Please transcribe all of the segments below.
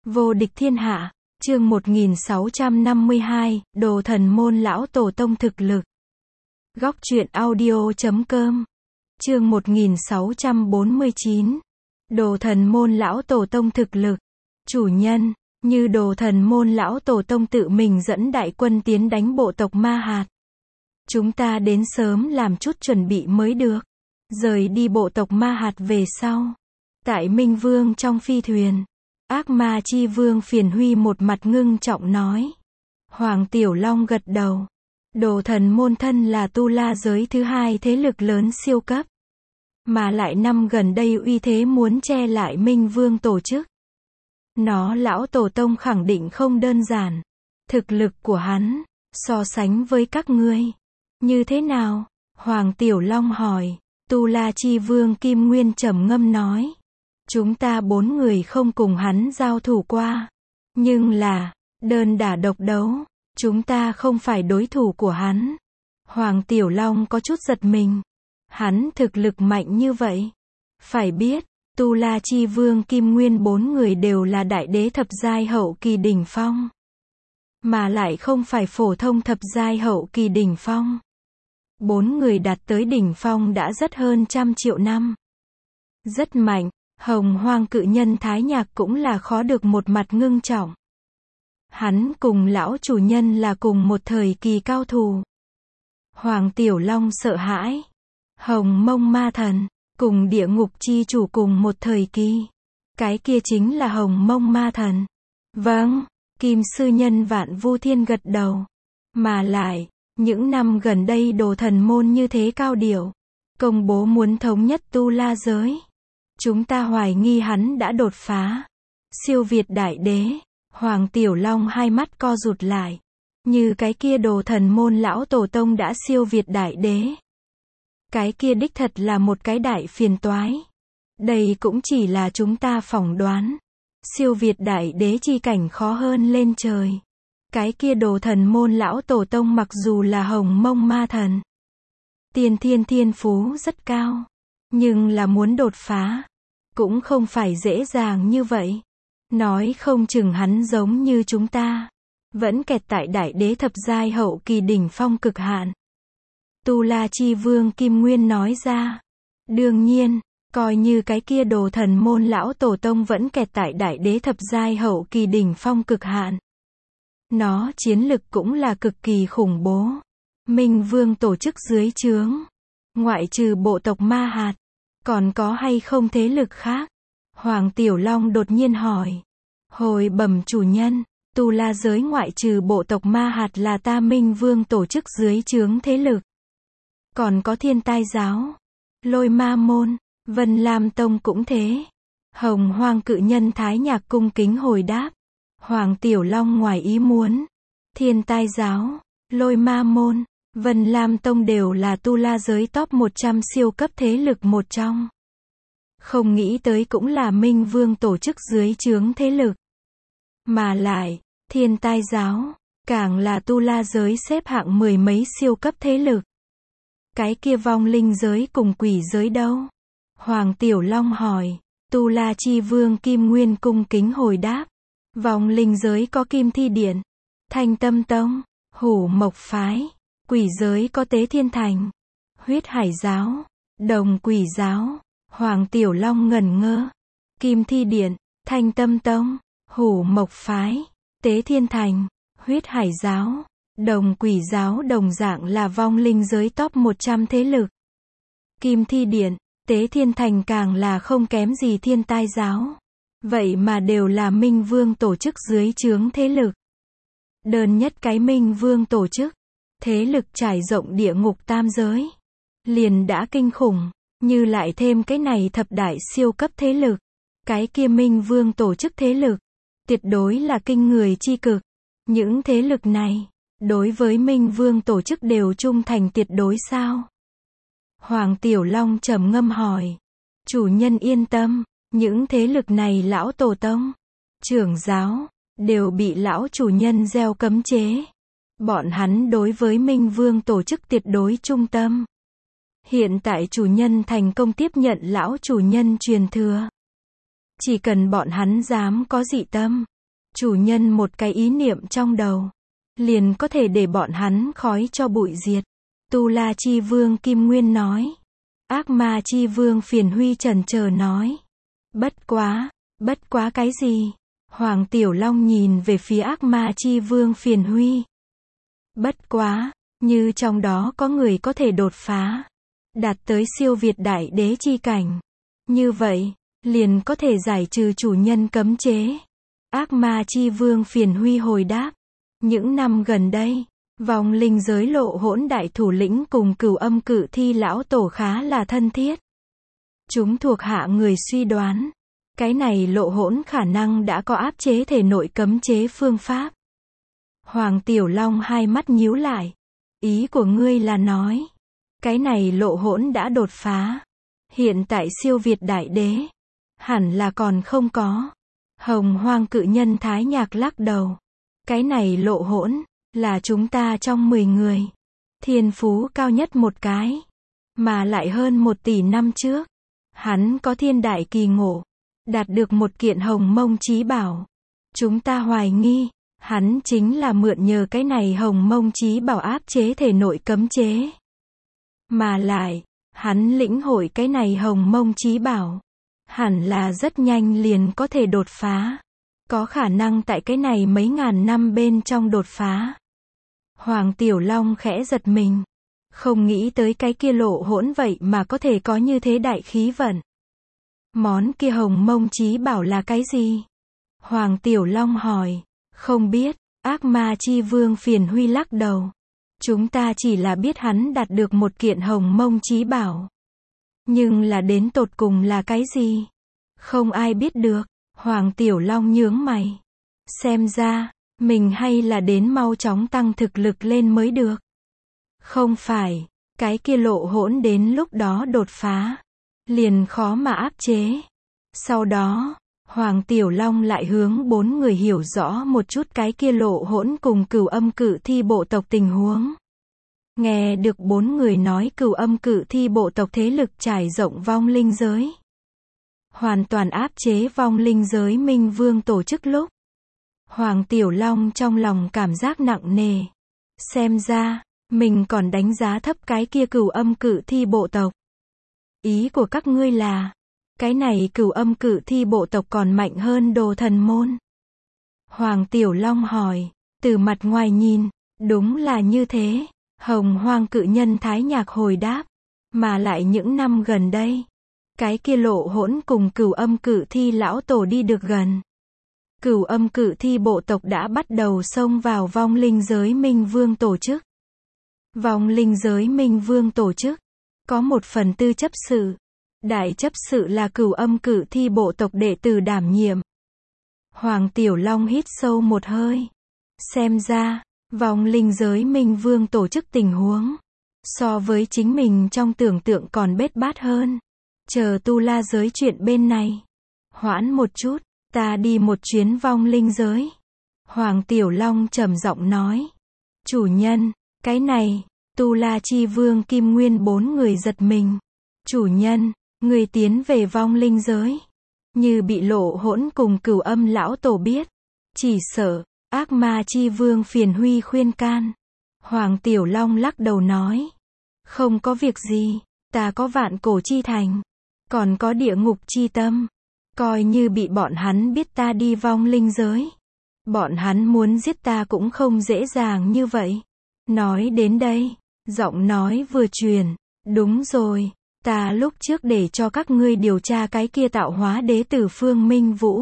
Vô địch thiên hạ, chương 1652, đồ thần môn lão tổ tông thực lực. Góc truyện audio.com, chương 1649, đồ thần môn lão tổ tông thực lực. Chủ nhân, như đồ thần môn lão tổ tông tự mình dẫn đại quân tiến đánh bộ tộc Ma Hạt. Chúng ta đến sớm làm chút chuẩn bị mới được. Rời đi bộ tộc Ma Hạt về sau. Tại Minh Vương trong phi thuyền. Ác ma chi vương Phiền Huy một mặt ngưng trọng nói. Hoàng Tiểu Long gật đầu. Đồ thần môn thân là tu la giới thứ hai thế lực lớn siêu cấp. Mà lại năm gần đây uy thế muốn che lại Minh Vương tổ chức. Nó lão tổ tông khẳng định không đơn giản. Thực lực của hắn, so sánh với các ngươi. Như thế nào? Hoàng Tiểu Long hỏi. Tu la chi vương Kim Nguyên trầm ngâm nói. Chúng ta 4 người không cùng hắn giao thủ qua. Nhưng là, đơn đả độc đấu, chúng ta không phải đối thủ của hắn. Hoàng Tiểu Long có chút giật mình. Hắn thực lực mạnh như vậy. Phải biết, Tu La Chi Vương Kim Nguyên 4 người đều là đại đế thập giai hậu kỳ đỉnh phong. Mà lại không phải phổ thông thập giai hậu kỳ đỉnh phong. 4 người đạt tới đỉnh phong đã rất hơn 100 triệu năm. Rất mạnh. Hồng Hoang cự nhân Thái Nhạc cũng là khó được một mặt ngưng trọng. Hắn cùng lão chủ nhân là cùng một thời kỳ cao thủ. Hoàng Tiểu Long sợ hãi. Hồng Mông Ma Thần, cùng địa ngục chi chủ cùng một thời kỳ. Cái kia chính là Hồng Mông Ma Thần. Vâng, Kim Sư Nhân Vạn Vu Thiên gật đầu. Mà lại, những năm gần đây đồ thần môn như thế cao điệu. Công bố muốn thống nhất tu la giới. Chúng ta hoài nghi hắn đã đột phá. Siêu việt đại đế. Hoàng Tiểu Long hai mắt co rụt lại. Như cái kia đồ thần môn lão tổ tông đã siêu việt đại đế. Cái kia đích thật là một cái đại phiền toái. Đây cũng chỉ là chúng ta phỏng đoán. Siêu việt đại đế chi cảnh khó hơn lên trời. Cái kia đồ thần môn lão tổ tông mặc dù là Hồng Mông Ma Thần. Tiên thiên thiên phú rất cao. Nhưng là muốn đột phá. Cũng không phải dễ dàng như vậy. Nói không chừng hắn giống như chúng ta. Vẫn kẹt tại đại đế thập giai hậu kỳ đỉnh phong cực hạn. Tu La Chi Vương Kim Nguyên nói ra. Đương nhiên, coi như cái kia đồ thần môn lão tổ tông vẫn kẹt tại đại đế thập giai hậu kỳ đỉnh phong cực hạn. Nó chiến lực cũng là cực kỳ khủng bố. Minh Vương tổ chức dưới trướng. Ngoại trừ bộ tộc Ma Hạt. Còn có hay không thế lực khác? Hoàng Tiểu Long đột nhiên hỏi. Hồi bẩm chủ nhân, tu la giới ngoại trừ bộ tộc Ma Hạt là ta Minh Vương tổ chức dưới trướng thế lực. Còn có Thiên Tai giáo, Lôi Ma môn, Vân Lam tông cũng thế. Hồng Hoang cự nhân Thái Nhạc cung kính hồi đáp. Hoàng Tiểu Long ngoài ý muốn. Thiên Tai giáo, Lôi Ma môn, Vân Lam Tông đều là tu la giới top 100 siêu cấp thế lực một trong. Không nghĩ tới cũng là Minh Vương tổ chức dưới trướng thế lực. Mà lại, Thiên Tai giáo, càng là tu la giới xếp hạng 10 mấy siêu cấp thế lực. Cái kia vong linh giới cùng quỷ giới đâu? Hoàng Tiểu Long hỏi. Tu La Chi Vương Kim Nguyên cung kính hồi đáp. Vong linh giới có Kim Thi Điện, Thanh Tâm Tông, Hủ Mộc Phái. Quỷ giới có Tế Thiên Thành, Huyết Hải giáo, Đồng Quỷ giáo. Hoàng Tiểu Long ngẩn ngơ. Kim Thi Điện, Thanh Tâm Tông, Hủ Mộc Phái, Tế Thiên Thành, Huyết Hải giáo, Đồng Quỷ giáo đồng dạng là vong linh giới top 100 thế lực. Kim Thi Điện, Tế Thiên Thành càng là không kém gì Thiên Tai giáo. Vậy mà đều là Minh Vương tổ chức dưới trướng thế lực. Đơn nhất cái Minh Vương tổ chức. Thế lực trải rộng địa ngục tam giới. Liền đã kinh khủng. Như lại thêm cái này thập đại siêu cấp thế lực. Cái kia Minh Vương tổ chức thế lực. Tuyệt đối là kinh người chi cực. Những thế lực này, đối với Minh Vương tổ chức đều trung thành tuyệt đối sao? Hoàng Tiểu Long trầm ngâm hỏi. Chủ nhân yên tâm. Những thế lực này lão tổ tông, trưởng giáo, đều bị lão chủ nhân gieo cấm chế. Bọn hắn đối với Minh Vương tổ chức tuyệt đối trung tâm. Hiện tại chủ nhân thành công tiếp nhận lão chủ nhân truyền thừa. Chỉ cần bọn hắn dám có dị tâm, Chủ nhân một cái ý niệm trong đầu, liền có thể để bọn hắn khói cho bụi diệt. Tu La Chi Vương Kim Nguyên nói. Ác Ma Chi Vương Phiền Huy chần chờ nói. Bất quá cái gì? Hoàng Tiểu Long nhìn về phía Ác Ma Chi Vương Phiền Huy. Bất quá, như trong đó có người có thể đột phá, đạt tới siêu việt đại đế chi cảnh. Như vậy, liền có thể giải trừ chủ nhân cấm chế. Ác Ma Chi Vương Phiền Huy hồi đáp. Những năm gần đây, vong linh giới Lộ Hỗn đại thủ lĩnh cùng Cửu Âm Cự Thi lão tổ khá là thân thiết. Chúng thuộc hạ người suy đoán, cái này Lộ Hỗn khả năng đã có áp chế thể nội cấm chế phương pháp. Hoàng Tiểu Long hai mắt nhíu lại. Ý của ngươi là nói, cái này Lộ Hỗn đã đột phá, hiện tại siêu việt đại đế, hẳn là còn không có. Hồng Hoang Cự Nhân Thái Nhạc lắc đầu. Cái này Lộ Hỗn là chúng ta trong 10 người, thiên phú cao nhất một cái, mà lại hơn 1 tỷ năm trước, hắn có thiên đại kỳ ngộ, đạt được một kiện Hồng Mông Chí Bảo. Chúng ta hoài nghi, hắn chính là mượn nhờ cái này Hồng Mông Chí Bảo áp chế thể nội cấm chế. Mà lại, hắn lĩnh hội cái này Hồng Mông Chí Bảo, hẳn là rất nhanh liền có thể đột phá. Có khả năng tại cái này mấy ngàn năm bên trong đột phá. Hoàng Tiểu Long khẽ giật mình. Không nghĩ tới cái kia Lộ Hỗn vậy mà có thể có như thế đại khí vận. Món kia Hồng Mông Chí Bảo là cái gì? Hoàng Tiểu Long hỏi. Không biết. Ác Ma Chi Vương Phiền Huy lắc đầu. Chúng ta chỉ là biết hắn đạt được một kiện Hồng Mông Chí Bảo. Nhưng là đến tột cùng là cái gì? Không ai biết được. Hoàng Tiểu Long nhướng mày. Xem ra, mình hay là đến mau chóng tăng thực lực lên mới được. Không phải, cái kia Lộ Hỗn đến lúc đó đột phá, liền khó mà áp chế. Sau đó, Hoàng Tiểu Long lại hướng 4 người hiểu rõ một chút cái kia Lộ Hỗn cùng Cửu Âm Cự Thi bộ tộc tình huống. Nghe được 4 người nói Cửu Âm Cự Thi bộ tộc thế lực trải rộng vong linh giới, hoàn toàn áp chế vong linh giới Minh Vương tổ chức lúc, Hoàng Tiểu Long trong lòng cảm giác nặng nề. Xem ra, mình còn đánh giá thấp cái kia Cửu Âm Cự Thi bộ tộc. Ý của các ngươi là, cái này Cửu Âm Cự Thi bộ tộc còn mạnh hơn Đồ Thần môn? Hoàng Tiểu Long hỏi. Từ mặt ngoài nhìn, đúng là như thế. Hồng Hoang Cự Nhân Thái Nhạc hồi đáp. Mà lại những năm gần đây, cái kia Lộ Hỗn cùng Cửu Âm Cự Thi lão tổ đi được gần. Cửu Âm Cự Thi bộ tộc đã bắt đầu xông vào vong linh giới Minh Vương tổ chức. Vong linh giới Minh Vương tổ chức có 1/4 chấp sự. Đại chấp sự là Cửu Âm Cự Thi bộ tộc đệ tử đảm nhiệm. Hoàng Tiểu Long hít sâu một hơi. Xem ra, vong linh giới Minh Vương tổ chức tình huống, so với chính mình trong tưởng tượng còn bết bát hơn. Chờ tu la giới chuyện bên này. Hoãn một chút, ta đi một chuyến vong linh giới. Hoàng Tiểu Long trầm giọng nói. Chủ nhân, cái này, Tu La Chi Vương Kim Nguyên 4 người giật mình. Chủ nhân, người tiến về vong linh giới. Như bị Lộ Hỗn cùng Cửu Âm lão tổ biết. Chỉ sợ, Ác Ma Chi Vương Phiền Huy khuyên can. Hoàng Tiểu Long lắc đầu nói. Không có việc gì, ta có Vạn Cổ Chi Thành. Còn có Địa Ngục Chi Tâm. Coi như bị bọn hắn biết ta đi vong linh giới, bọn hắn muốn giết ta cũng không dễ dàng như vậy. Nói đến đây, giọng nói vừa truyền. Đúng rồi, ta lúc trước để cho các ngươi điều tra cái kia tạo hóa đế tử Phương Minh Vũ.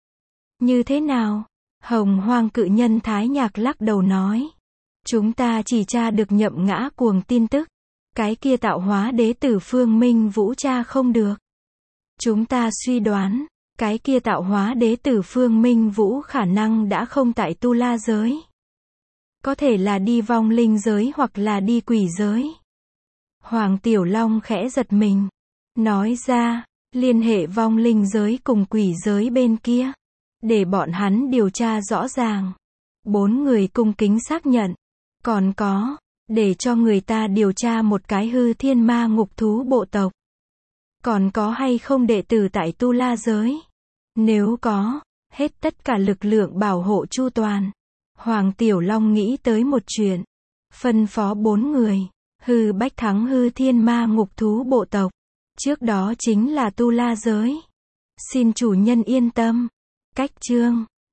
Như thế nào? Hồng Hoang Cự Nhân Thái Nhạc lắc đầu nói. Chúng ta chỉ tra được Nhậm Ngã Cuồng tin tức. Cái kia tạo hóa đế tử Phương Minh Vũ tra không được. Chúng ta suy đoán, cái kia tạo hóa đế tử Phương Minh Vũ khả năng đã không tại tu la giới. Có thể là đi vong linh giới hoặc là đi quỷ giới. Hoàng Tiểu Long khẽ giật mình. Nói ra, liên hệ vong linh giới cùng quỷ giới bên kia. Để bọn hắn điều tra rõ ràng. 4 người cung kính xác nhận. Còn có, để cho người ta điều tra một cái Hư Thiên Ma Ngục Thú bộ tộc. Còn có hay không đệ tử tại tu la giới? Nếu có, hết tất cả lực lượng bảo hộ chu toàn. Hoàng Tiểu Long nghĩ tới một chuyện. Phân phó 4 người. Hư Bách thắng hư thiên ma ngục thú bộ tộc. Trước đó chính là tu la giới. Xin chủ nhân yên tâm. Cách chương